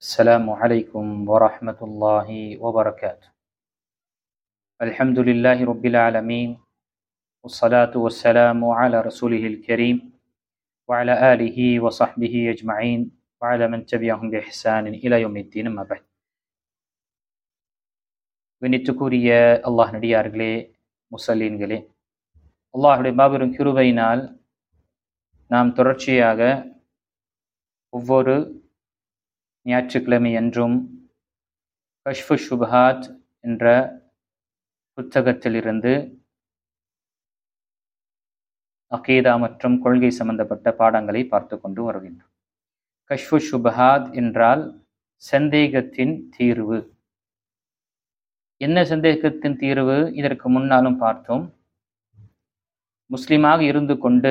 السلام عليكم ورحمة الله وبركاته. الحمد لله رب العالمين والصلاة والسلام على رسوله الكريم وعلى آله وصحبه أجمعين وعلى من تبعهم بإحسان إلى يوم الدين. ما بعد. விண்ணித்துக்குரிய அல்லாஹ் நடிகார்களே, முசல்லீன்களே, அல்லாஹுடைய மாபெரும் கிருபையினால் நாம் தொடர்ச்சியாக ஒவ்வொரு ஞாயிற்றுக்கிழமை என்றும் கஷ்ஃபு ஷுபஹாத் என்ற புத்தகத்திலிருந்து அகீதா மற்றும் கொள்கை சம்பந்தப்பட்ட பாடங்களை பார்த்து கொண்டு வருகின்றோம். கஷ்ஃபு ஷுபஹாத் என்றால் சந்தேகத்தின் தீர்வு. என்ன சந்தேகத்தின் தீர்வு? இதற்கு முன்னாலும் பார்த்தோம். முஸ்லிமாக இருந்து கொண்டு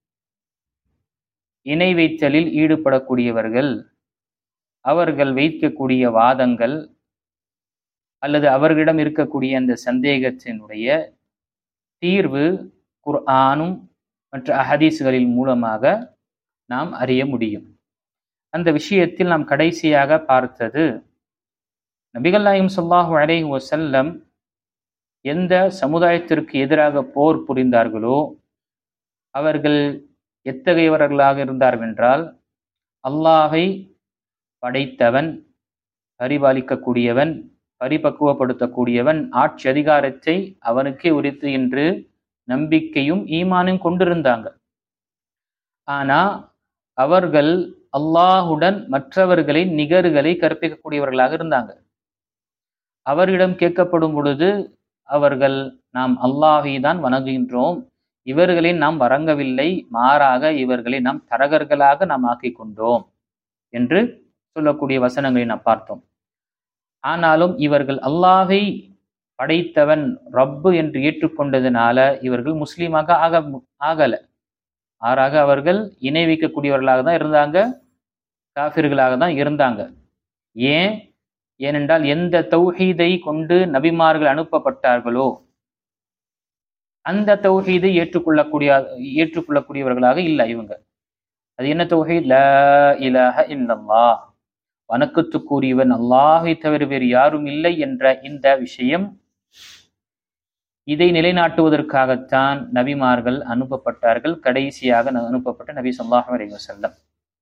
இணை வைத்தலில் ஈடுபடக்கூடியவர்கள், அவர்கள் வைக்கக்கூடிய வாதங்கள் அல்லது அவர்களிடம் இருக்கக்கூடிய அந்த சந்தேகத்தினுடைய தீர்வு குர்ஆனும் மற்ற அஹதீஸ்களின் மூலமாக நாம் அறிய முடியும். அந்த விஷயத்தில் நாம் கடைசியாக பார்த்தது, நபிகள் நாயகம் ஸல்லல்லாஹு அலைஹி வஸல்லம் எந்த சமுதாயத்திற்கு எதிராக போர் புரிந்தார்களோ அவர்கள் எத்தகையவர்களாக இருந்தார்கள் என்றால், அல்லாஹை படைத்தவன், பரிபாலிக்கக்கூடியவன், பரிபக்குவப்படுத்தக்கூடியவன், ஆட்சி அதிகாரத்தை அவனுக்கே உரித்து என்று நம்பிக்கையும் ஈமானும் கொண்டிருந்தாங்க. ஆனா அவர்கள் அல்லாஹுடன் மற்றவர்களை நிகர்களை கற்பிக்கக்கூடியவர்களாக இருந்தாங்க. அவரிடம் கேட்கப்படும் பொழுது அவர்கள், நாம் அல்லாஹை தான் வணங்குகின்றோம், இவர்களை நாம் வணங்கவில்லை, மாறாக இவர்களை நாம் தரகர்களாக நாம் ஆக்கிக் கொண்டோம் என்று சொல்லக்கூடிய வசனங்களை நாம் பார்த்தோம். ஆனாலும் இவர்கள் அல்லாஹை படைத்தவன் ரப்பு என்று ஏற்றுக்கொண்டதுனால இவர்கள் முஸ்லீமாக ஆகல. மாறாக அவர்கள் இணை வைக்கக்கூடியவர்களாக தான் இருந்தாங்க, காஃபிர்களாக தான் இருந்தாங்க. ஏனென்றால் எந்த தௌஹீதை கொண்டு நபிமார்கள் அனுப்பப்பட்டார்களோ அந்த தௌஹீதை ஏற்றுக்கொள்ளக்கூடியவர்களாக இல்லை இவங்க. அது என்ன தௌஹீத்? லா இலாஹ இல்லல்லாஹ், வணக்கத்துக்குரியவன் அல்லாஹை தவிர வேறு யாரும் இல்லை என்ற இந்த விஷயம், இதை நிலைநாட்டுவதற்காகத்தான் நபிமார்கள் அனுப்பப்பட்டார்கள். கடைசியாக அனுப்பப்பட்ட நபி ஸல்லல்லாஹு அலைஹி வஸல்லம்.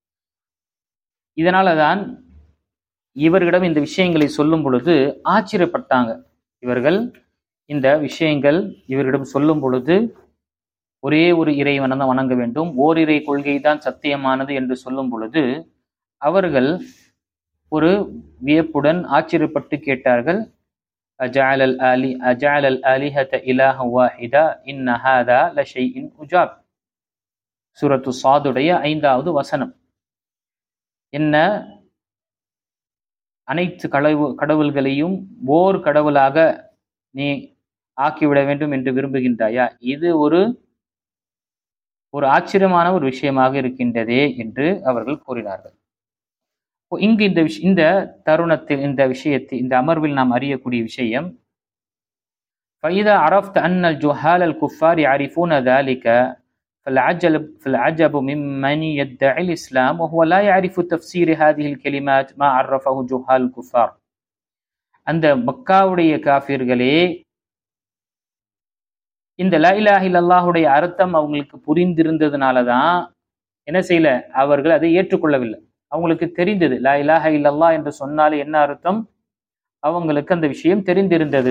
இதனால தான் இவர்களிடம் இந்த விஷயங்களை சொல்லும் பொழுது ஆச்சரியப்பட்டாங்க. இவர்கள் இந்த விஷயங்கள் இவரிடம் சொல்லும் பொழுது, ஒரே ஒரு இறைவனை தான் வணங்க வேண்டும், ஓரிரை கொள்கை தான் சத்தியமானது என்று சொல்லும் பொழுது அவர்கள் ஒரு வியப்புடன் ஆச்சரியப்பட்டு கேட்டார்கள், அஜஅலல் ஆலிஹத இலாஹ வாஹிதா இன்ன ஹாதா லஷைஇன் உஜாப். சூரத்து ஸாதுடைய 5வது வசனம். என்ன, அனைத்து கடவுள்களையும் ஓர் கடவுளாக நீ ஆக்கிவிட வேண்டும் என்று விரும்புகின்றாயா? இது ஒரு ஆச்சரியமான ஒரு விஷயமாக இருக்கின்றதே என்று அவர்கள் கூறினார்கள். இங்கு இந்த தருணத்தில், இந்த விஷயத்தில், இந்த அமர்வில் நாம் அறியக்கூடிய விஷயம், فَإِذَا عَرَفْتَ أَنَّ الْجُهَّالَ الْكُفَّارِ يَعْرِفُونَ ذَلِكَ فالعجب ممن يدعي الإسلام وهو لا يعرف تفسير هذه الكلمات ما عرفه جهال الكفار. அந்த மக்காவுடைய காஃபிர்களே, இந்த லா இலாஹ இல்லல்லாஹுடைய அர்த்தம் அவங்களுக்கு புரிந்திருந்ததுனால தான் என்ன செய்யல, அவர்கள் அதை ஏற்றுக்கொள்ளவில்லை. அவங்களுக்கு தெரிந்தது லா இலாஹ இல்லல்லாஹ் என்று சொன்னாலே என்ன அர்த்தம், அவங்களுக்கு அந்த விஷயம் தெரிந்திருந்தது.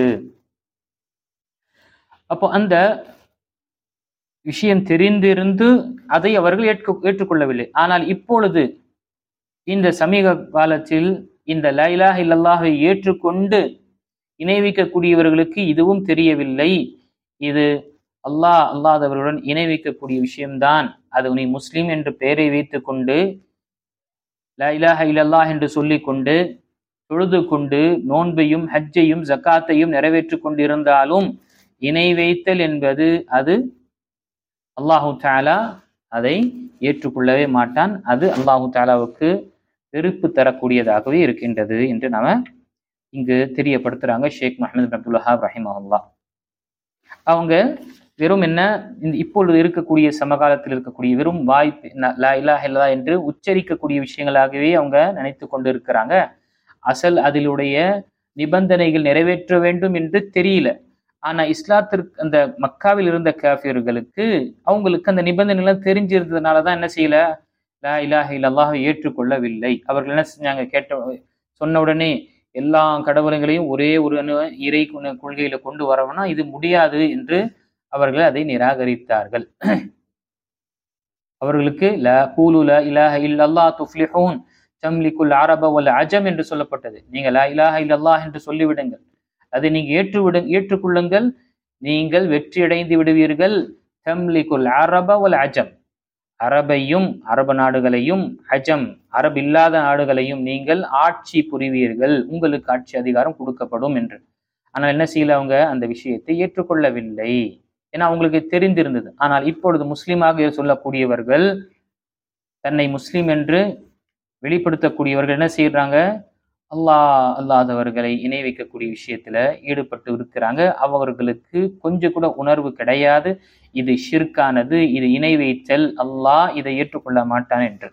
அப்போ அந்த விஷயம் தெரிந்திருந்து அதை அவர்கள் ஏற்றுக்கொள்ளவில்லை. ஆனால் இப்பொழுது இந்த சமீப காலத்தில் இந்த லா இலாஹ இல்லல்லாஹை ஏற்றுக்கொண்டு இணை வைக்கக்கூடியவர்களுக்கு இதுவும் தெரியவில்லை, இது அல்லாதவர்களுடன் இணை வைக்கக்கூடிய விஷயம்தான். அது நீ முஸ்லிம் என்று பெயரை வைத்து கொண்டு லா இலாஹ இல்லல்லாஹ் என்று சொல்லிக்கொண்டு தொழுது கொண்டு நோன்பையும் ஹஜ்ஜையும் ஜக்காத்தையும் நிறைவேற்றிக் கொண்டிருந்தாலும் இணை வைத்தல் என்பது அது அல்லாஹு தஆலா அதை ஏற்றுக்கொள்ளவே மாட்டான். அது அல்லாஹு தஆலாவுக்கு வெறுப்பு தரக்கூடியதாகவே இருக்கின்றது என்று நாம இங்கு தெரியப்படுத்துறாங்க ஷேக் முஹம்மது பின் அப்துல் வஹாப் ரஹிமஹுல்லாஹ். அவங்க வெறும் என்ன இப்பொழுது இருக்கக்கூடிய சமகாலத்தில் இருக்கக்கூடிய வெறும் வாய்ப்பு லா இலாஹ இல்லல்லாஹ் என்று உச்சரிக்கக்கூடிய விஷயங்களாகவே அவங்க நினைத்து கொண்டு இருக்கிறாங்க. அசல் அதிலுடைய நிபந்தனைகள் நிறைவேற்ற வேண்டும் என்று தெரியல. ஆனா இஸ்லாத்திற்கு அந்த மக்காவில் இருந்த காஃபிர்களுக்கு அவங்களுக்கு அந்த நிபந்தனைகள் தெரிஞ்சிருந்ததுனாலதான் என்ன செய்யல, லா இலாஹ இல்லல்லாஹ் ஏற்றுக்கொள்ளவில்லை. அவர்கள் என்ன செஞ்சாங்க, சொன்ன உடனே எல்லா கடவுள்களையும் ஒரே ஒரு இறை கொள்கையில கொண்டு வரவனா இது முடியாது என்று அவர்கள் அதை நிராகரித்தார்கள். அவர்களுக்கு லா கூலு லா இலாஹ இல்லல்லாஹ் துஃப்லிஹூன் தம்லிகுல் அரப வல் அஜம் என்று சொல்லப்பட்டது. நீங்க லா இலாஹ இல்லல்லாஹ் என்று சொல்லிவிடுங்கள், அதை நீங்க ஏற்றுக்கொள்ளுங்கள், நீங்கள் வெற்றியடைந்து விடுவீர்கள். தம்லிகுல் அரப வல் அஜம், அரபையும் அரபு நாடுகளையும், அஜம் அரபு இல்லாத நாடுகளையும் நீங்கள் ஆட்சி புரிவீர்கள், உங்களுக்கு ஆட்சி அதிகாரம் கொடுக்கப்படும் என்று. ஆனால் என்ன செய்யல, அவங்க அந்த விஷயத்தை ஏற்றுக்கொள்ளவில்லை. ஏன்னா அவங்களுக்கு தெரிந்திருந்தது. ஆனால் இப்பொழுது முஸ்லீமாக சொல்லக்கூடியவர்கள், தன்னை முஸ்லீம் என்று வெளிப்படுத்தக்கூடியவர்கள் என்ன செய்யறாங்க, அல்லாதவர்களை இணை வைக்கக்கூடிய விஷயத்துல ஈடுபட்டு இருக்கிறாங்க. அவர்களுக்கு கொஞ்சம் கூட உணர்வு கிடையாது, இது ஷிர்கானது, இது இணை வைத்தல், அல்லாஹ் இதை ஏற்றுக்கொள்ள மாட்டான் என்று.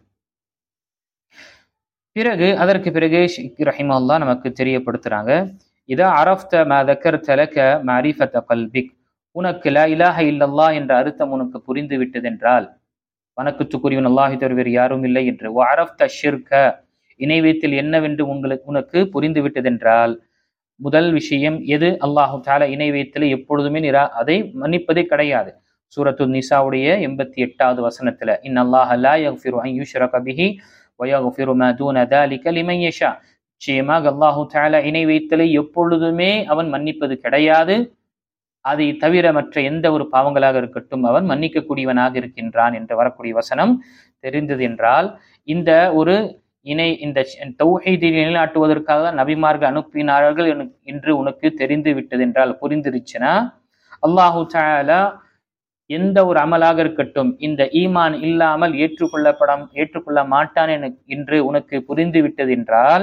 அதற்கு பிறகு ரஹிமஹுல்லாஹ் நமக்கு தெரியப்படுத்துறாங்க, இதா அரஃப்த மா தக்கர்த லக மஅரிஃபத கல்பிக், உனக்கு லா இலாஹ இல்லல்லாஹ் என்ற அர்த்தம் உனக்கு புரிந்து விட்டதென்றால், வணக்கத்துக்குரியவன் அல்லாஹ் தவிர வேறு யாரும் இல்லை என்று, வ அரஃப்த ஷிர்க, இணை வைத்தல் என்னவென்று உனக்கு புரிந்து விட்டதென்றால், முதல் விஷயம் எது, அல்லாஹு தஆலா இணை வைத்தலை எப்பொழுதுமே அதை மன்னிப்பதே கிடையாது. சூரத்து நிசாவுடைய 88வது வசனத்துல, இன்னல்லாஹ லா யக்ஃபிரு அன் யுஷ்ரக பிஹி வ யக்ஃபிரு மா தூன ذلك லிமன் யஷா, நிச்சயமாக அல்லாஹு தஆலா இணை வைத்தலை எப்பொழுதுமே அவன் மன்னிப்பது கிடையாது, அதை தவிர மற்ற எந்த ஒரு பாவங்களாக இருக்கட்டும் அவன் மன்னிக்கக்கூடியவனாக இருக்கின்றான் என்று வரக்கூடிய வசனம் தெரிந்தது என்றால், இந்த ஒரு இந்த தௌஹீதை நிலைநாட்டுவதற்காக நபிமார்கள் அனுப்பினார்கள் என்று உனக்கு தெரிந்து விட்டது என்றால், புரிந்திருச்சுன்னா, அல்லாஹு தஆலா எந்த ஒரு அமலாக இருக்கட்டும் இந்த ஈமான் இல்லாமல் ஏற்றுக்கொள்ள மாட்டான் என்று உனக்கு புரிந்து விட்டது என்றால்,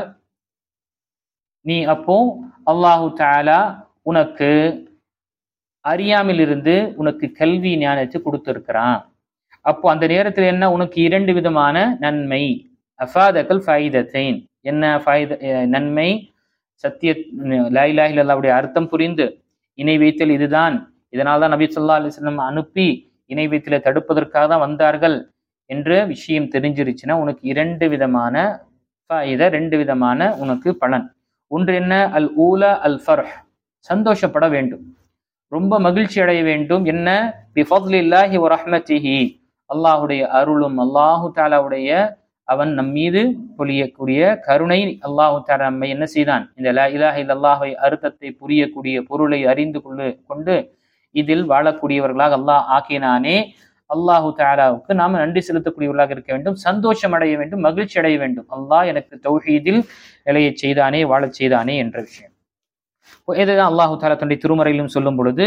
நீ அப்போ அல்லாஹு தஆலா உனக்கு அறியாமல் இருந்து உனக்கு கல்வி ஞானத்தை கொடுத்திருக்கிறான். அப்போ அந்த நேரத்தில் என்ன, உனக்கு 2 விதமான நன்மை, அஃபாதகல் ஃபைதத்தைன், என்ன நன்மை, சத்திய லா இலாஹ இல்லல்லாஹ்வுடைய அர்த்தம் புரிந்து இணை வைத்தல் இதுதான், இதனால்தான் நபி ஸல்லல்லாஹு அலைஹி வஸல்லம் அனுப்பி இணை வைத்தலை தடுப்பதற்காக தான் வந்தார்கள் என்ற விஷயம் தெரிஞ்சிருச்சுன்னா, உனக்கு 2 விதமான ஃபைதா, 2 விதமான உனக்கு பலன். ஒன்று என்ன, அல் ஊலா அல் ஃபர்ஹ், சந்தோஷப்பட வேண்டும், ரொம்ப மகிழ்ச்சி அடைய வேண்டும். என்ன, பிஃபத்லில்லாஹி வ ரஹ்மத்திஹி, அல்லாஹுடைய அருளும் அல்லாஹு தஆலாவுடைய அவன் நம் மீது பொழியக்கூடிய கருணை, அல்லாஹு தஆலா நம்மை என்ன செய்தான், இந்த லா இலாஹ இல்லல்லாஹ்வை அர்த்தத்தை புரியக்கூடிய பொருளை அறிந்து கொண்டு இதில் வாழக்கூடியவர்களாக அல்லாஹ் ஆக்கினானே, அல்லாஹு தஆலாவுக்கு நாம் நன்றி செலுத்தக்கூடியவர்களாக இருக்க வேண்டும், சந்தோஷம் அடைய வேண்டும், மகிழ்ச்சி அடைய வேண்டும். அல்லாஹ் எனக்கு தௌஹீதில் நிலையை செய்தானே, வாழச் செய்தானே என்ற விஷயம். இதுதான் அல்லாஹு தஆலா தன்னுடைய திருமறையிலும் சொல்லும் பொழுது,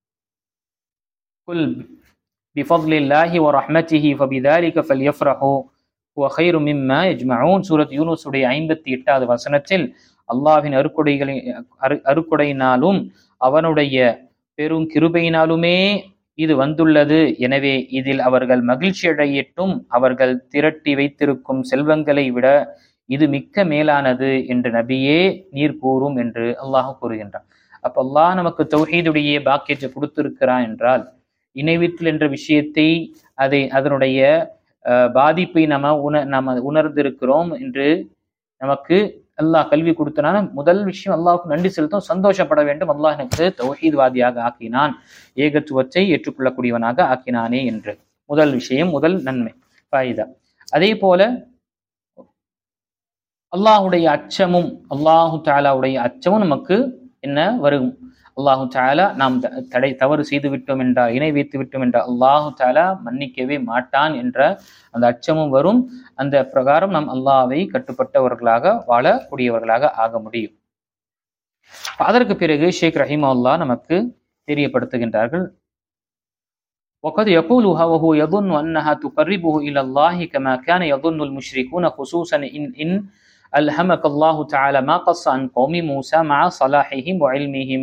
குல் பிஃபத்லில்லாஹி வ ரஹ்மத்திஹி ஃபபிதாலிக ஃபல்யஃப்ரஹு ஹுவ கைரு மிம்மா யஜ்மஊன், சூரத் யூனுஸ் உடைய 58வது வசனத்தில், அல்லாஹ்வின் அருக்கொடையினாலும் அவனுடைய பெரும் கிருபையினாலுமே இது வந்துள்ளது, எனவே இதில் அவர்கள் மகிழ்ச்சி அடையட்டும், அவர்கள் திரட்டி வைத்திருக்கும் செல்வங்களை விட இது மிக்க மேலானது என்று நபியே நீர் கூறும் என்று அல்லாஹ் கூறுகின்றான். அப்ப அல்லாஹ் நமக்கு தௌஹீதுடைய பாக்கியத்தை கொடுத்திருக்கிறான் என்றால், இணைவித்தல் என்ற விஷயத்தை அதனுடைய பாதிப்பை நம்ம உணர்ந்திருக்கிறோம் என்று நமக்கு அல்லாஹ் கல்வி கொடுத்தனால முதல் விஷயம் அல்லாஹ்வுக்கு நன்றி செலுத்தும், சந்தோஷப்பட வேண்டும். அல்லாஹ் எனக்கு தௌஹீத்வாதியாக ஆக்கினான், ஏகத்துவத்தை ஏற்றுக்கொள்ளக்கூடியவனாக ஆக்கினானே என்று முதல் விஷயம், முதல் நன்மை ஃபாயிதா. அதே போல அல்லாஹுடைய அச்சமும், அல்லாஹு தஆலாவுடைய அச்சமும் நமக்கு என்ன வரும், அல்லாஹு தஆலா நாம் தவறு செய்து விட்டோம் என்றால், இணை வைத்து விட்டோம் என்றால் அல்லாஹு தஆலா மன்னிக்கவே மாட்டான் என்ற அந்த அச்சமும் வரும். அந்த பிரகாரம் நாம் அல்லாஹ்வை கட்டுப்பட்டவர்களாக வாழக்கூடியவர்களாக ஆக முடியும். அதற்கு பிறகு ஷேக் ரஹிமஹுல்லாஹ் நமக்கு தெரியப்படுத்துகின்றார்கள், وقد يقولها وهو يظن أنها تقربه إلى الله كما كان يظن المشركون خصوصا إن ألهمك الله تعالى ما قص عن قوم موسى مع صلاحهم وعلمهم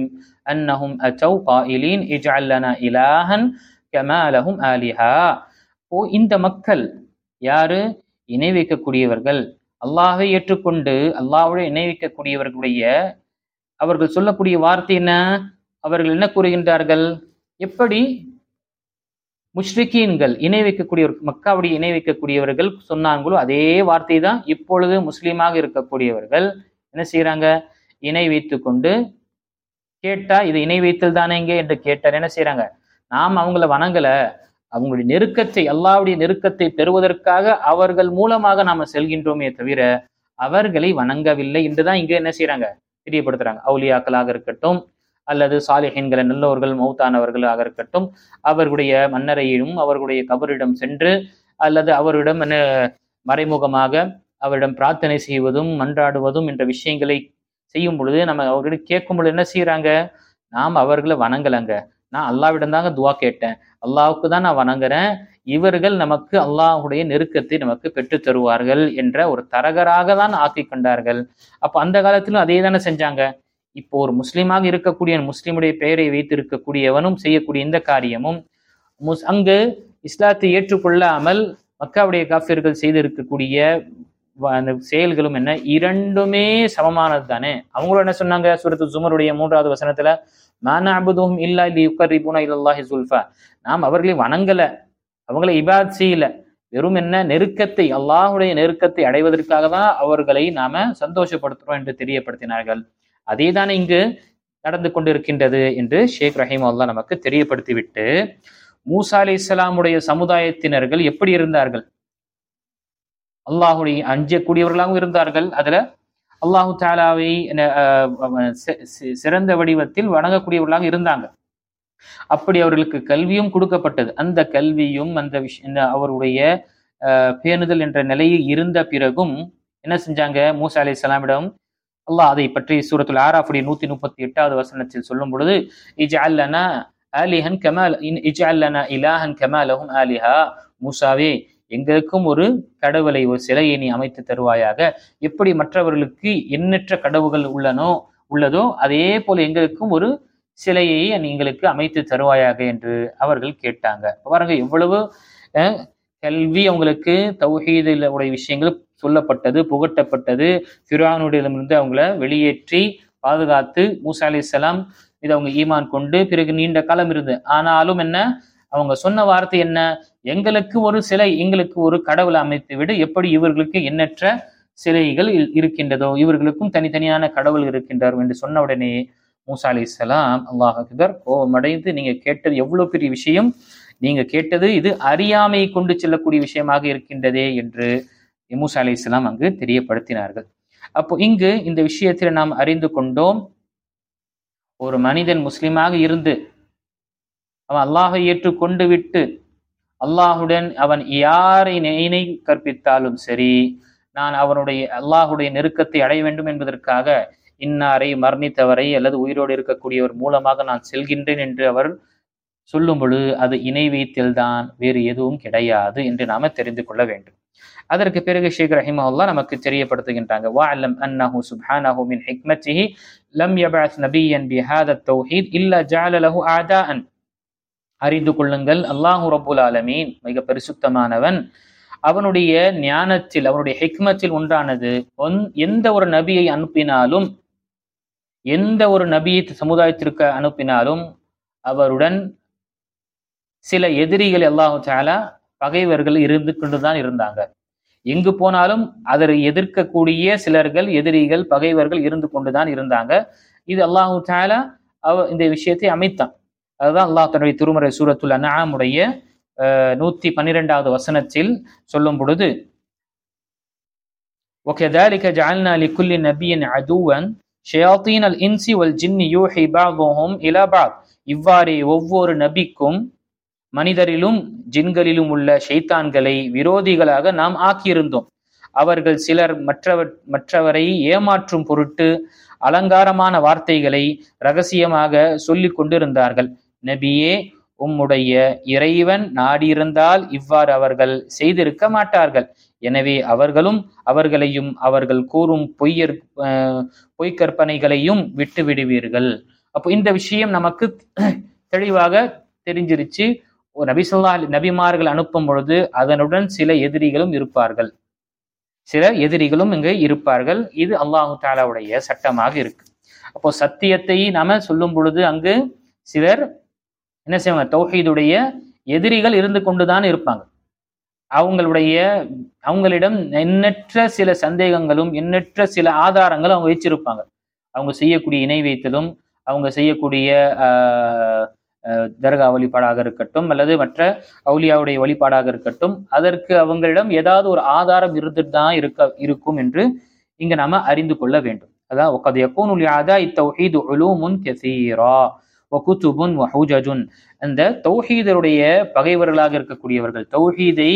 أنهم أتوا قائلين اجعل لنا إلها كما لهم آلهة. இந்த மக்கள் யாரு? இணை வைக்கக்கூடியவர்கள். அல்லாஹை ஏற்றுக்கொண்டு அல்லாஹ்வோடு இணை வைக்கக்கூடியவர்களுடைய அவர்கள் சொல்லக்கூடிய வார்த்தை என்ன? அவர்கள் என்ன கூறுகின்றார்கள்? எப்படி முஷ்ரிக்கீன்கள் இணை வைக்கக்கூடியவர், மக்காவுடைய இணை வைக்கக்கூடியவர்கள் சொன்னாங்களோ அதே வார்த்தை தான் இப்பொழுது முஸ்லீமாக இருக்கக்கூடியவர்கள் என்ன செய்யறாங்க? இணை வைத்து கொண்டு கேட்டா இது இணை வைத்தல் தானேங்க என்று கேட்டார். என்ன செய்யறாங்க? நாம் அவங்கள வணங்கல, அவங்களுடைய நெருக்கத்தை, அல்லாஹ்வுடைய நெருக்கத்தை பெறுவதற்காக அவர்கள் மூலமாக நாம செல்கின்றோமே தவிர அவர்களை வணங்கவில்லை என்றுதான் இங்க என்ன செய்யறாங்க? தெரியப்படுத்துறாங்க. அவுலியாக்களாக இருக்கட்டும் அல்லது சாலிஹீன்கள் நல்லவர்கள் மௌத்தானவர்களாக இருக்கட்டும், அவர்களுடைய மன்னரையிலும் அவர்களுடைய கபரிடம் சென்று அல்லது அவரிடம் மறைமுகமாக அவரிடம் பிரார்த்தனை செய்வதும் மன்றாடுவதும் என்ற விஷயங்களை செய்யும் பொழுது நம்ம அவர்கிட்ட கேட்கும் பொழுது என்ன செய்யறாங்க? நாம் அவர்களை வணங்கலங்க, நான் அல்லாஹ்விடம் தாங்க துவா கேட்டேன், அல்லாஹ்வுக்கு தான் நான் வணங்குறேன், இவர்கள் நமக்கு அல்லாஹ்வுடைய நெருக்கத்தை நமக்கு பெற்று தருவார்கள் என்ற ஒரு தரகராக தான் ஆக்கி கொண்டார்கள். அப்ப அந்த காலத்திலும் அதே தானே செஞ்சாங்க. இப்போ ஒரு முஸ்லீமாக இருக்கக்கூடிய முஸ்லீமுடைய பெயரை வைத்து இருக்கக்கூடியவனும் செய்யக்கூடிய இந்த காரியமும் அங்கு இஸ்லாத்தை ஏற்றுக்கொள்ளாமல் மக்காவுடைய காஃபிர்கள் செய்திருக்கக்கூடிய அந்த செயல்களும் என்ன? இரண்டுமே சமமானது தானே. அவங்களும் என்ன சொன்னாங்க? சூரத்து ஜுமருடைய 3வது வசனத்துல மா நஅபுதுஹும் இல்லா லியுகர்ரிபுனா இலல்லாஹி ஸுல்ஃபா, நாம் அவர்களை வணங்கல, அவங்களை இபாத் செய்யல, வெறும் என்ன நெருக்கத்தை, அல்லாஹ்வுடைய நெருக்கத்தை அடைவதற்காக தான் அவர்களை நாம சந்தோஷப்படுத்துறோம் என்று தெரியப்படுத்தினார்கள். அதே தானே இங்கு நடந்து கொண்டிருக்கின்றது என்று ஷேக் ரஹிமஹுல்லாஹ் நமக்கு தெரியப்படுத்திவிட்டு, மூசா அலைஹிஸ்ஸலாமுடைய சமுதாயத்தினர்கள் எப்படி இருந்தார்கள்? அல்லாஹுடைய அஞ்சக்கூடியவர்களாகவும் இருந்தார்கள். அதுல அல்லாஹு தாலாவை சிறந்த வடிவத்தில் வணங்கக்கூடியவர்களாக இருந்தாங்க. அப்படி அவர்களுக்கு கல்வியும் கொடுக்கப்பட்டது. அந்த கல்வியும் அந்த அவருடைய பேணுதல் என்ற நிலையில் இருந்த பிறகும் என்ன செஞ்சாங்க? மூசா அலைஹிஸ்ஸலாமிடம் அல்லாஹ் அதை பற்றி சூரத்துல் ஆராஃபுடைய 138வது வசனத்தில் சொல்லும் பொழுது இஜ்அல் லனா ஆலிஹன் கமா இஜ்அல் லனா இலாஹன் கமா லஹும் ஆலிஹா, மூசாவே எங்களுக்கும் ஒரு கடவுளை, ஒரு சிலையை நீ அமைத்து தருவாயாக, எப்படி மற்றவர்களுக்கு எண்ணற்ற கடவுள்கள் உள்ளதோ அதே போல எங்களுக்கும் ஒரு சிலையை எங்களுக்கு அமைத்து தருவாயாக என்று அவர்கள் கேட்டாங்க. பாருங்க எவ்வளவு கல்வி அவங்களுக்கு, தௌஹீதுடைய விஷயங்கள் சொல்லப்பட்டது, புகட்டப்பட்டது. ஃபிர்அவுனிடமிருந்து அவங்கள வெளியேற்றி பாதுகாத்து மூசா அலைஹிஸ்ஸலாம் இது அவங்க ஈமான் கொண்டு பிறகு நீண்ட காலம் இருந்து, ஆனாலும் என்ன அவங்க சொன்ன வார்த்தை என்ன? எங்களுக்கு ஒரு சிலை, எங்களுக்கு ஒரு கடவுளை அமைத்து விடு, எப்படி இவர்களுக்கு எண்ணற்ற சிலைகள் இருக்கின்றதோ இவர்களுக்கும் தனித்தனியான கடவுள் இருக்கின்றார் என்று சொன்ன உடனே மூசா அலைஹிஸ்ஸலாம் அல்லாஹ் அக்பர் கோபமடைந்து, நீங்க கேட்டது எவ்வளவு பெரிய விஷயம், நீங்க கேட்டது இது அறியாமை கொண்டு செல்லக்கூடிய விஷயமாக இருக்கின்றதே என்று மூசா அலைஹிஸ்ஸலாம் அங்கு தெரியப்படுத்தினார்கள். அப்போ இங்கு இந்த விஷயத்தில் நாம் அறிந்து கொண்டோம், ஒரு மனிதன் முஸ்லிமாக இருந்து அவன் அல்லாஹை ஏற்றுக்கொண்டு விட்டு அல்லாஹுடன் அவன் யாரை இணை கற்பித்தாலும் சரி, நான் அவனுடைய அல்லாஹுடைய நெருக்கத்தை அடைய வேண்டும் என்பதற்காக இன்னாரை மரணித்தவரை அல்லது உயிரோடு இருக்கக்கூடியவர் மூலமாக நான் செல்கின்றேன் என்று அவர் சொல்லும் பொழுது அது இணை வைத்தல்தான், வேறு எதுவும் கிடையாது என்று நாம தெரிந்து கொள்ள வேண்டும். அதற்கு பிறகு ஷேக் ரஹிமஹுல்லாஹ் நமக்கு தெரியப்படுத்துகின்றாங்க, வஅலம் அன்னஹு சுப்ஹானஹு மின் ஹிக்மத்திஹி லம் யபஅத் நபியன் பிஹாதா தௌஹீத் இல்லா ஜஅல லஹு அஅதான். அறிந்து கொள்ளுங்கள், அல்லாஹு ரப்புல் ஆலமீன் மிக பரிசுத்தமானவன், அவனுடைய ஞானத்தில் அவனுடைய ஹிக்மத்தில் ஒன்றானது, எந்த ஒரு நபியை அனுப்பினாலும், எந்த ஒரு நபியை சமுதாயத்திற்கு அனுப்பினாலும் அவருடன் சில எதிரிகள் அல்லாஹு தஆலா பகைவர்கள் இருந்து கொண்டுதான் இருந்தாங்க. எங்கு போனாலும் அதை எதிர்க்கக்கூடிய சிலர்கள், எதிரிகள், பகைவர்கள் இருந்து கொண்டுதான் இருந்தாங்க. இது அல்லாஹு தஆலா இந்த விஷயத்தை அமைத்தான். அதுதான் அல்லாஹ் தன்னுடைய திருமறை சூரத்துல் அன்ஆமுடைய 112வது வசனத்தில் சொல்லும் பொழுது, وَكَذَلِكَ جَعَلْنَا لِكُلِّ نَبِيٍّ عَدُوًّا شَيَاطِينَ الْإِنسِ وَالْجِنِّ يُوحِي بَعْضُهُمْ إِلَى بَعْضٍ. இவ்வாறே ஒவ்வொரு நபிக்கும் மனிதரிலும் ஜின்களிலும் உள்ள ஷைத்தான்களை விரோதிகளாக நாம் ஆக்கியிருந்தோம். அவர்கள் சிலர் மற்றவரை ஏமாற்றும் பொருட்டு அலங்காரமான வார்த்தைகளை இரகசியமாக சொல்லிக் கொண்டிருந்தார்கள். நபியே, உம்முடைய இறைவன் நாடியிருந்தால் இவ்வாறு அவர்கள் செய்திருக்க மாட்டார்கள். எனவே அவர்களும் அவர்களையும் அவர்கள் கூறும் பொய்க்கற்பனைகளையும் விட்டு விடுவீர்கள். அப்போ இந்த விஷயம் நமக்கு தெளிவாக தெரிஞ்சிருச்சு. நபிமார்கள் அனுப்பும் பொழுது அதனுடன் சில எதிரிகளும் இருப்பார்கள், சில எதிரிகளும் இங்கு இருப்பார்கள். இது அல்லாஹு தாலாவுடைய சட்டமாக இருக்கு. அப்போ சத்தியத்தை நாம சொல்லும் பொழுது அங்கு சிலர் என்ன செய்வாங்க, தௌஹீதுடைய எதிரிகள் இருந்து கொண்டுதான் இருப்பாங்க. அவங்களிடம் எண்ணற்ற சில சந்தேகங்களும் எண்ணற்ற சில ஆதாரங்களும் அவங்க வச்சிருப்பாங்க. அவங்க செய்யக்கூடிய இணை வைத்தலும், அவங்க செய்யக்கூடிய தர்கா வழிபாடாக இருக்கட்டும் அல்லது மற்ற அவுலியாவுடைய வழிபாடாக இருக்கட்டும், அதற்கு அவங்களிடம் ஏதாவது ஒரு ஆதாரம் இருந்துட்டு தான் இருக்கும் என்று இங்க நாம அறிந்து கொள்ள வேண்டும். அதான் وقد يكون لأعداء التوحيد علوم كثيرة وكتب وحجج. அந்த தௌஹீதுடைய பகைவர்களாக இருக்கக்கூடியவர்கள், தௌஹீதை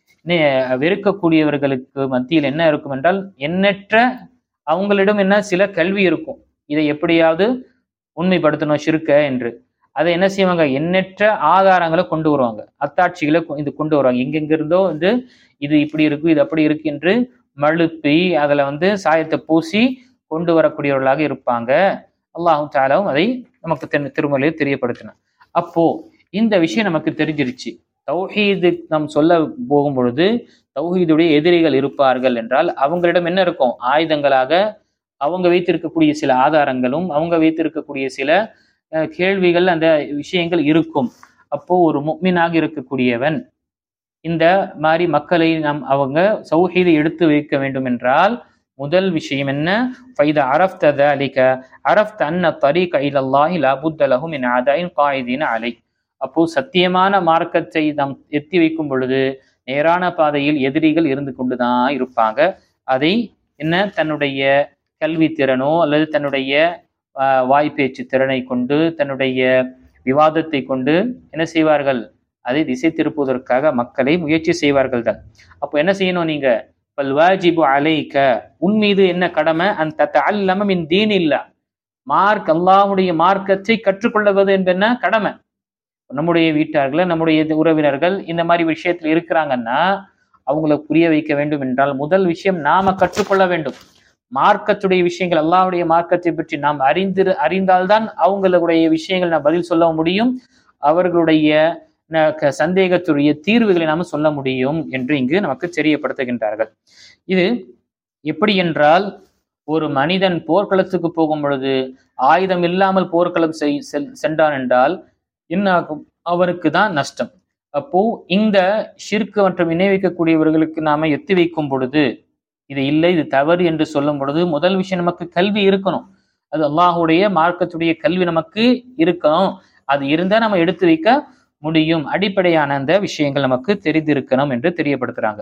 வெறுக்கக்கூடியவர்களுக்கு மத்தியில் என்ன இருக்கும் என்றால் எண்ணற்ற அவங்களிடம் என்ன சில கல்வி இருக்கும். இதை எப்படியாவது உண்மைப்படுத்தணும் ஷிர்க என்று. அதை என்ன செய்வாங்க, எண்ணற்ற ஆதாரங்களை கொண்டு வருவாங்க, அத்தாட்சிகளை இது கொண்டு வருவாங்க. எங்கெங்கிருந்தோ இது இப்படி இருக்கு இது அப்படி இருக்கு என்று மழுப்பி அதுல சாயத்தை பூசி கொண்டு வரக்கூடியவர்களாக இருப்பாங்க. அல்லாஹு தஆலாவும் அதை நமக்கு திருமலையில் தெரியப்படுத்தினார். அப்போ இந்த விஷயம் நமக்கு தெரிஞ்சிருச்சு. தௌஹீது நாம் சொல்ல போகும் பொழுது தௌஹீதுடைய எதிரிகள் இருப்பார்கள் என்றால் அவங்களிடம் என்ன இருக்கும், ஆயுதங்களாக அவங்க வைத்திருக்கக்கூடிய சில ஆதாரங்களும் அவங்க வைத்திருக்கக்கூடிய சில கேள்விகள், அந்த விஷயங்கள் இருக்கும். அப்போ ஒரு முஃமினாக இருக்கக்கூடியவன் இந்த மாதிரி மக்களை அவங்க தௌஹீதை எடுத்து வைக்க வேண்டும் என்றால் முதல் விஷயம் என்ன, ஃபைதா அரஃப்த ذلك عرفت ان الطريق الى الله لا بد له من اعداء قاعدين عليه. அப்போ சத்தியமான மார்க்கத்தை நாம் எத்தி வைக்கும் பொழுது நேரான பாதையில் எதிரிகள் இருந்து கொண்டுதான் இருப்பாங்க. அதை என்ன தன்னுடைய கல்வி திறனோ அல்லது தன்னுடைய வாய்ப்பேச்சு திறனை கொண்டு தன்னுடைய விவாதத்தை கொண்டு என்ன செய்வார்கள், அதை திசை திருப்புவதற்காக மக்களை முயற்சி செய்வார்கள் தான். அப்போ என்ன செய்யணும், நீங்க பல்வாஜிபு அலைக்க, உன் மீது என்ன கடமை, அந்த தஅல்லம மின் தீனில்லா, அல்லாஹ்வுடைய மார்க்கத்தை கற்றுக்கொள்வது என்பது கடமை. நம்முடைய வீட்டார்கள் நம்முடைய உறவினர்கள் இந்த மாதிரி விஷயத்தில் இருக்கிறாங்கன்னா அவங்களை புரிய வைக்க வேண்டும் என்றால் முதல் விஷயம் நாம கற்றுக்கொள்ள வேண்டும். மார்க்கத்துடைய விஷயங்கள், அல்லாஹ்வுடைய மார்க்கத்தை பற்றி நாம் அறிந்தால்தான் அவங்களுடைய விஷயங்கள் நாம் பதில் சொல்ல முடியும், அவர்களுடைய சந்தேகத்துடைய தீர்வுகளை நாம சொல்ல முடியும் என்று இங்கு நமக்கு தெரியப்படுத்துகின்றார்கள். இது எப்படி என்றால், ஒரு மனிதன் போர்க்களத்துக்கு போகும் பொழுது ஆயுதம் இல்லாமல் போர்க்களம் சென்றான் என்றால் என்ன ஆகும், அவருக்கு தான் நஷ்டம். அப்போ இந்த ஷிர்க் மற்றும் இணை வைக்கக்கூடியவர்களுக்கு நாம எத்தி வைக்கும் பொழுது இது இல்லை இது தவறு என்று சொல்லும் பொழுது முதல் விஷயம் நமக்கு கல்வி இருக்கணும். அது அல்லாஹ்வுடைய மார்க்கத்துடைய கல்வி நமக்கு இருக்கணும். அது இருந்தா நம்ம எடுத்து வைக்க முடியும். அடிப்படையான அந்த விஷயங்கள் நமக்கு தெரிந்திருக்கணும் என்று தெரியப்படுத்துறாங்க.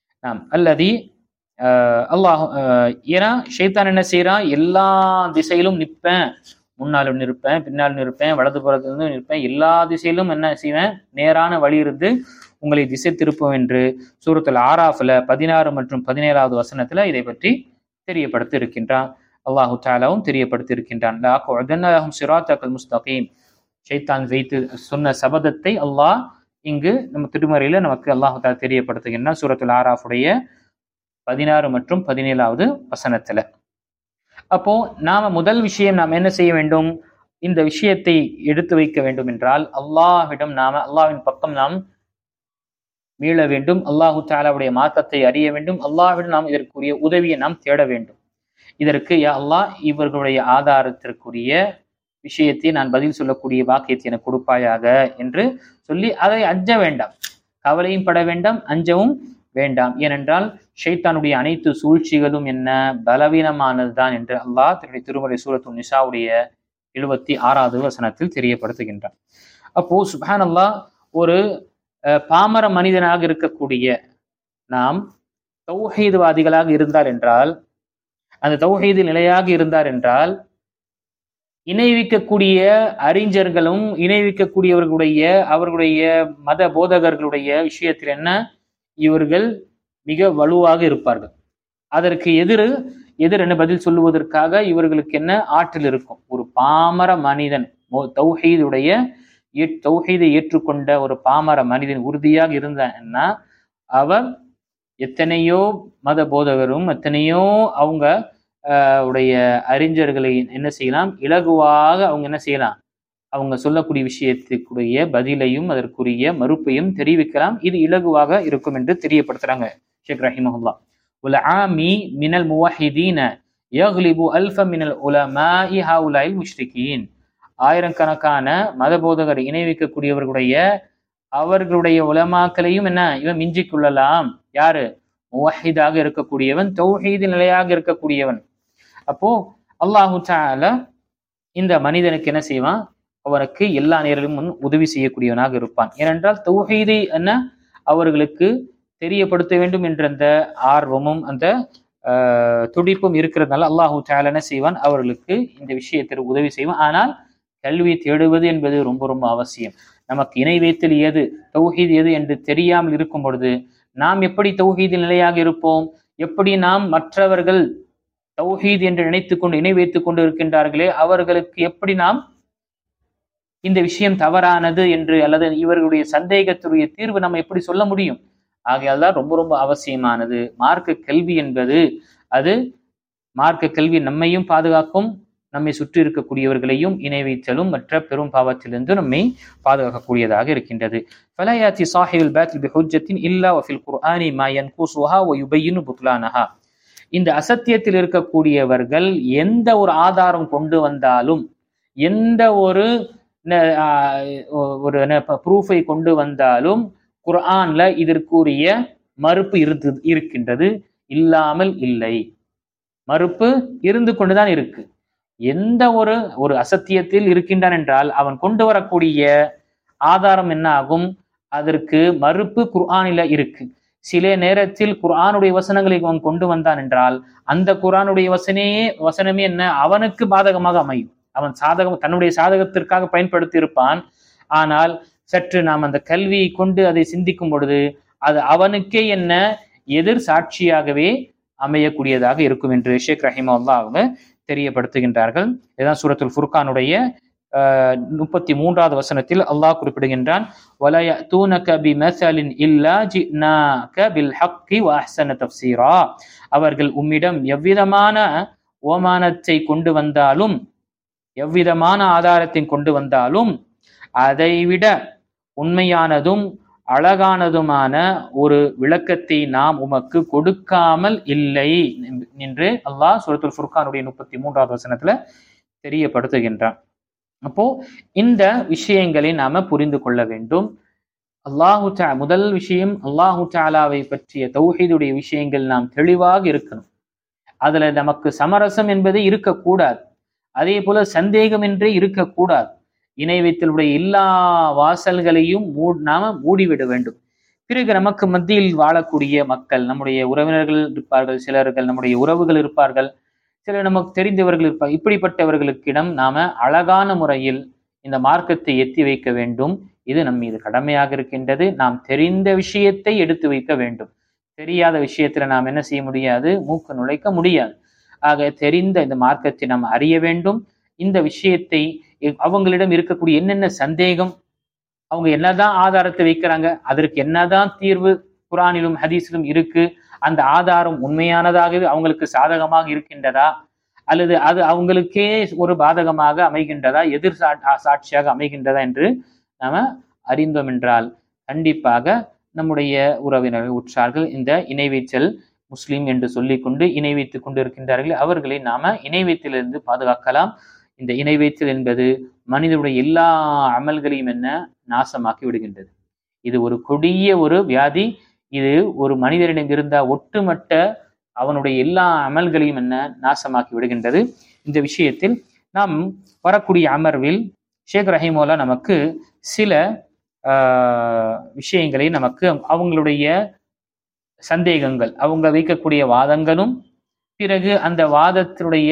அல்லது அல்லாஹ், ஏன்னா ஷைத்தான் என்ன செய்யறான், எல்லா திசையிலும் நிற்பேன், முன்னாலும் நிற்பேன் பின்னாலும் நிற்பேன் வலது புறத்திலிருந்து நிற்பேன், எல்லா திசையிலும் என்ன செய்வேன், நேரான வழி இருந்து உங்களை திசை திருப்போம் என்று சூரத்துல் ஆராஃப்ல 16 மற்றும் 17வது வசனத்துல இதை பற்றி தெரியப்படுத்தி இருக்கின்றான். அல்லாஹு தஆலாவும் தெரியப்படுத்தி இருக்கின்றான். லஅக்உதன்னலஹும் ஸிராத்தல் முஸ்தகீம். ஷைத்தான் வைத்து சொன்ன சபதத்தை அல்லாஹ் இங்கு நம்ம திருமறையில நமக்கு அல்லாஹு தஆலா தெரியப்படுத்துகின்றான் சூரத்துல் ஆராஃபுடைய 16 மற்றும் 17வது வசனத்துல. அப்போ நாம முதல் விஷயம் நாம் என்ன செய்ய வேண்டும், இந்த விஷயத்தை எடுத்து வைக்க வேண்டும் என்றால் அல்லாஹ்விடம் அல்லாஹ்வின் பக்கம் நாம் மீள வேண்டும், அல்லாஹு தஆலாவுடைய மார்க்கத்தை அறிய வேண்டும், அல்லாஹ்விடம் நாம் இதற்குரிய உதவியை நாம் தேட வேண்டும். இதற்கு யா அல்லாஹ் இவர்களுடைய ஆதாரத்திற்குரிய விஷயத்தை நான் பதில் சொல்லக்கூடிய வாக்கியத்தை எனக்கு கொடுப்பாயாக என்று சொல்லி அதை அஞ்ச வேண்டாம், கவலையும் பட வேண்டாம், அஞ்சவும் வேண்டாம். ஏனென்றால் ஷைத்தானுடைய அனைத்து சூழ்ச்சிகளும் என்ன, பலவீனமானதுதான் என்று அல்லாஹ் தன்னுடைய திருமறை சூரத்துன் நிசாவுடைய 76வது வசனத்தில் தெரியப்படுத்துகின்றான். அப்போ சுப்ஹானல்லாஹ், ஒரு பாமர மனிதனாக இருக்கக்கூடிய நாம் தௌஹீத்வாதிகளாக இருந்தார் என்றால், அந்த தௌஹீதில் நிலையாக இருந்தார் என்றால், இணைவிக்கக்கூடிய அறிஞர்களும் இணைவிக்கக்கூடியவர்களுடைய அவர்களுடைய மத போதகர்களுடைய விஷயத்தில் என்ன, இவர்கள் மிக வலுவாக இருப்பார்கள். அதற்கு எதிர் என்ன பதில் சொல்லுவதற்காக இவர்களுக்கு என்ன ஆற்றல் இருக்கும். ஒரு பாமர மனிதன் தௌஹீதை ஏற்றுக்கொண்ட ஒரு பாமர மனிதன் உறுதியாக இருந்தான்னா அவர் எத்தனையோ மத போதகரும் எத்தனையோ அவங்க உடைய அறிஞர்களை என்ன செய்யலாம், இலகுவாக அவங்க என்ன செய்யலாம், அவங்க சொல்லக்கூடிய விஷயத்துக்குரிய பதிலையும் அதற்குரிய மறுப்பையும் தெரிவிக்கலாம். இது இலகுவாக இருக்கும் என்று தெரியப்படுத்துறாங்க ஷேக் ரஹிமஹுல்லா. உல் ஆமி மினல் முவஹிதீன யக்லிபு அல்ஃப மினல் உலமாஇ ஹவுலாயில் முஷ்ரிகீன். ஆயிரக்கணக்கான மதபோதகர் இணை வைக்கக்கூடியவர்களுடைய அவர்களுடைய உலமாக்களையும் என்ன இவன் மிஞ்சிக் கொள்ளலாம். யாரு? முவஹிதாக இருக்கக்கூடியவன், தௌஹீது நிலையாக இருக்கக்கூடியவன். அப்போ அல்லாஹு தஆலா இந்த மனிதனுக்கு என்ன செய்வான், அவனுக்கு எல்லா நேரமும் உதவி செய்யக்கூடியவனாக இருப்பான். ஏனென்றால் தௌஹீதை என்ன அவர்களுக்கு தெரியப்படுத்த வேண்டும் என்ற அந்த ஆர்வமும் அந்த துடிப்பும் இருக்கிறதுனால அல்லாஹு தஆலா என்ன செய்வான், அவர்களுக்கு இந்த விஷயத்தில் உதவி செய்வான். ஆனால் கல்வி தேடுவது என்பது ரொம்ப ரொம்ப அவசியம். நமக்கு இணை வைத்தல் எது, தௌஹீத் எது என்று தெரியாமல் இருக்கும் பொழுது நாம் எப்படி தௌஹீதில் நிலையாக இருப்போம்? எப்படி நாம் மற்றவர்கள் தௌஹீத் என்று நினைத்துக் கொண்டு இணை வைத்துக் கொண்டு இருக்கின்றார்களே அவர்களுக்கு எப்படி நாம் இந்த விஷயம் தவறானது என்று அல்லது இவர்களுடைய சந்தேகத்துடைய தீர்வு நம்ம எப்படி சொல்ல முடியும்? ஆகையால் தான் ரொம்ப ரொம்ப அவசியமானது மார்க்க கல்வி என்பது. அது மார்க்க கல்வி நம்மையும் பாதுகாக்கும், நம்மை சுற்றி இருக்கக்கூடியவர்களையும் இணை வைத்தலும் மற்ற பெரும் பாவத்திலிருந்து நம்மை பாதுகாக்கக்கூடியதாக இருக்கின்றது. ஃபலா யாத்தி ஸாஹிபுல் பாத்தில் பிஹுஜ்ஜத்தின் இல்லா வஃபில் குர்ஆனி மா யன்குஸுஹா வ யுபய்யினு புத்லானஹா. இந்த அசத்தியத்தில் இருக்கக்கூடியவர்கள் எந்த ஒரு ஆதாரம் கொண்டு வந்தாலும், எந்த ஒரு ப்ரூஃபை கொண்டு வந்தாலும் குர்ஆன்ல இதற்குரிய மறுப்பு இருக்கின்றது, இல்லாமல் இல்லை. மறுப்பு இருந்து கொண்டுதான் இருக்கு. எந்த ஒரு அசத்தியத்தில் இருக்கின்றான் என்றால் அவன் கொண்டு வரக்கூடிய ஆதாரம் என்ன ஆகும், அதற்கு மறுப்பு குர்ஆனில இருக்கு. சில நேரத்தில் குர்ஆனுடைய வசனங்களை அவன் கொண்டு வந்தான் என்றால் அந்த குர்ஆனுடைய வசனமே என்ன அவனுக்கு பாதகமாக அமையும். அவன் தன்னுடைய சாதகத்திற்காக பயன்படுத்தி இருப்பான். ஆனால் சற்று நாம் அந்த கல்வியை கொண்டு அதை சிந்திக்கும் பொழுது அது அவனுக்கே என்ன எதிர் சாட்சியாகவே அமையக்கூடியதாக இருக்கும் என்று ஷேக் ரஹிமஹுல்லாஹ் அவங்க தெரியப்படுத்துகின்றார்கள். இதுதான் சூரத்துல் ஃபுர்கானுடைய 33வது வசனத்தில் அல்லாஹ் குறிப்பிடுகின்றான், வலா யஅதூனக பிமஸலின் இல்லா ஜினாக பில் ஹக்கி வ அஹ்ஸன தஃப்ஸீரா. அவர்கள் உம்மிடம் எவ்விதமான ஓமானத்தை கொண்டு வந்தாலும், எவ்விதமான ஆதாரத்தை கொண்டு வந்தாலும் அதைவிட உண்மையானதும் அழகானதுமான ஒரு விளக்கத்தை நாம் உமக்கு கொடுக்காமல் இல்லை என்று அல்லாஹ் சூரத்துல் ஃபுர்கானுடைய 33வது வசனத்துல தெரியப்படுத்துகின்றான். அப்போ இந்த விஷயங்களை நாம புரிந்து கொள்ள வேண்டும். முதல் விஷயம் அல்லாஹு தஆலாவை பற்றிய தௌஹீதுடைய விஷயங்கள் நாம் தெளிவாக இருக்கணும். அதுல நமக்கு சமரசம் என்பது இருக்கக்கூடாது. அதே போல சந்தேகம் என்றே இருக்கக்கூடாது. இணை வைத்தலுடைய எல்லா வாசல்களையும் நாம மூடிவிட வேண்டும். பிறகு நமக்கு மத்தியில் வாழக்கூடிய மக்கள், நம்முடைய உறவினர்கள் இருப்பார்கள், சிலர்கள் நம்முடைய உறவுகள் இருப்பார்கள், சிலர் நமக்கு தெரிந்தவர்கள் இருப்பார்கள். இப்படிப்பட்டவர்களுக்கிடம் நாம அழகான முறையில் இந்த மார்க்கத்தை எத்தி வைக்க வேண்டும். இது நம் மீது கடமையாக இருக்கின்றது. நாம் தெரிந்த விஷயத்தை எடுத்து வைக்க வேண்டும். தெரியாத விஷயத்துல நாம் என்ன செய்ய முடியாது, மூக்கு நுழைக்க முடியாது. ஆக தெரிந்த இந்த மார்க்கத்தை நாம் அறிய வேண்டும். இந்த விஷயத்தை அவங்களிடம் இருக்கக்கூடிய என்னென்ன சந்தேகம், அவங்க என்னதான் ஆதாரத்தை வைக்கிறாங்க, அதற்கு என்னதான் தீர்வு குர்ஆனிலும் ஹதீஸிலும் இருக்கு, அந்த ஆதாரம் உண்மையானதாகவே அவங்களுக்கு சாதகமாக இருக்கின்றதா அல்லது அது அவங்களுக்கே ஒரு பாதகமாக அமைகின்றதா, எதிர் சாட்சியாக அமைகின்றதா என்று நாம அறிந்தோம் என்றால் கண்டிப்பாக நம்முடைய உறவினர்கள் உற்றார்கள் இந்த இணை வைத்தல் முஸ்லிம் என்று சொல்லிக்கொண்டு இணை வைத்துக் கொண்டு இருக்கின்றார்கள், அவர்களை நாம இணை வைத்தலிருந்து பாதுகாக்கலாம். இந்த இணை வைத்தல் என்பது மனிதனுடைய எல்லா அமல்களையும் என்ன நாசமாக்கி விடுகின்றது. இது ஒரு கொடிய ஒரு வியாதி. இது ஒரு மனிதனிடம் இருந்த ஒட்டுமொத்த அவனுடைய எல்லா அமல்களையும் என்ன நாசமாக்கி விடுகின்றது. இந்த விஷயத்தில் நாம் வரக்கூடிய அமர்வில் ஷேக் ரஹிமஹுல்லாஹ் நமக்கு சில விஷயங்களை நமக்கு அவங்களுடைய சந்தேகங்கள், அவங்க வைக்கக்கூடிய வாதங்களும், பிறகு அந்த வாதத்தினுடைய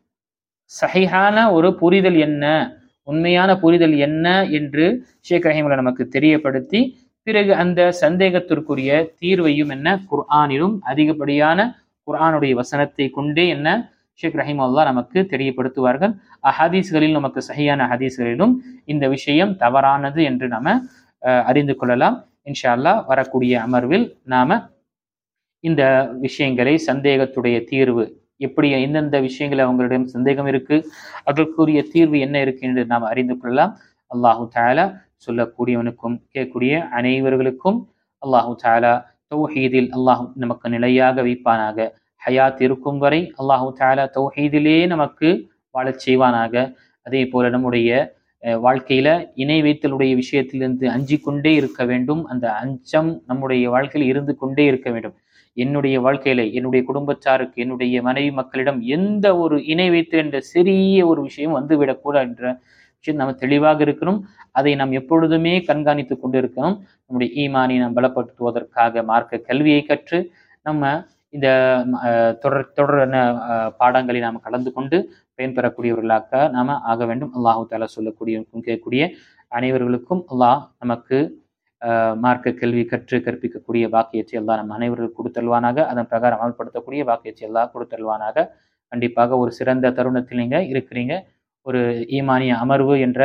சஹீஹான ஒரு புரிதல் என்ன, உண்மையான புரிதல் என்ன என்று ஷேக் ரஹிமஹுல்லாஹ் நமக்கு தெரியப்படுத்தி, பிறகு அந்த சந்தேகத்திற்குரிய தீர்வையும் என்ன குர்ஆனிலும் அதிகப்படியான குர்ஆனுடைய வசனத்தை கொண்டே என்ன ஷேக் ரஹிமஹுல்லாஹ் நமக்கு தெரியப்படுத்துவார்கள். ஹதீஸ்களில் நமக்கு சஹீஹான ஹதீஸ்களிலும் இந்த விஷயம் தவறானது என்று நாம அறிந்து கொள்ளலாம். இன்ஷா அல்லாஹ் வரக்கூடிய அமர்வில் நாம இந்த விஷயங்களை, சந்தேகத்துடைய தீர்வு எப்படி எந்தெந்த விஷயங்கள் அவங்களிடம் சந்தேகம் இருக்கு, அதற்குரிய தீர்வு என்ன இருக்கு என்று நாம் அறிந்து கொள்ளலாம். அல்லாஹு தாலா சொல்லக்கூடியவனுக்கும் கேட்கக்கூடிய அனைவர்களுக்கும் அல்லாஹு தாலா தௌஹீதில் அல்லாஹ் நமக்கு நிலையாக வைப்பானாக. ஹயாத் இருக்கும் வரை அல்லாஹு தாலா தௌஹீதிலே நமக்கு வாழச் செய்வானாக. அதே போல நம்முடைய வாழ்க்கையில இணை வைத்தலுடைய விஷயத்திலிருந்து அஞ்சி கொண்டே இருக்க வேண்டும். அந்த அச்சம் நம்முடைய வாழ்க்கையில் இருந்து கொண்டே இருக்க வேண்டும். என்னுடைய வாழ்க்கையில என்னுடைய குடும்பத்தாருக்கு என்னுடைய மனைவி மக்களிடம் எந்த ஒரு இணை வைத்தல் என்ற சிறிய ஒரு விஷயம் வந்துவிடக்கூடாது என்ற விஷயம் நம்ம தெளிவாக இருக்கணும். அதை நாம் எப்பொழுதுமே கண்காணித்து கொண்டு இருக்கணும். நம்முடைய ஈமானை நாம் பலப்படுத்துவதற்காக மார்க்க கல்வியை கற்று நம்ம இந்த தொடரான பாடங்களை நாம் கலந்து கொண்டு பயன்பெறக்கூடியவர்களாக நாம ஆக வேண்டும். அல்லாஹு தாலா சொல்லக்கூடியவருக்கும் கேட்கக்கூடிய அனைவர்களுக்கும் அல்லாஹ் நமக்கு மார்க்க கல்வி கற்று கற்பிக்கக்கூடிய வாக்கியத்தை எல்லாம் நம் அனைவர்கள் கொடுத்தல்வானாக. அதன் பிரகாரம் அமல்படுத்தக்கூடிய வாக்கியத்தை எல்லாம் கொடுத்தல்வானாக. கண்டிப்பாக ஒரு சிறந்த தருணத்தில் நீங்க இருக்கிறீங்க. ஒரு ஈமானிய அமர்வு என்ற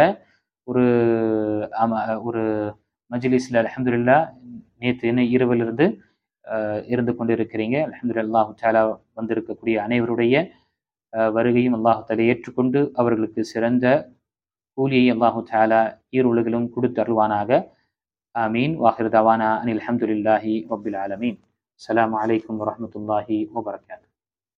ஒரு மஜ்லிஸ்ல அல்ஹம்துலில்லாஹ் நேற்று இரவிலிருந்து இருந்து கொண்டிருக்கிறீங்க. அல்ஹம்துலில்லாஹ் தஆலா வந்திருக்கக்கூடிய அனைவருடைய வருகையும் அல்லாஹ் தஆலா ஏற்றுக்கொண்டு அவர்களுக்கு சிறந்த கூலியை அல்லாஹ் தஆலா ஈருலகிலும் கொடுத்து அருள்வானாக. ஆமீன். வாஹிர் தவானா அனில் ஹம்துலில்லாஹி ரப்பில் ஆலமீன். அஸ்ஸலாமு அலைக்கும் வரஹ்மத்துல்லாஹி வபரகாத்துஹு.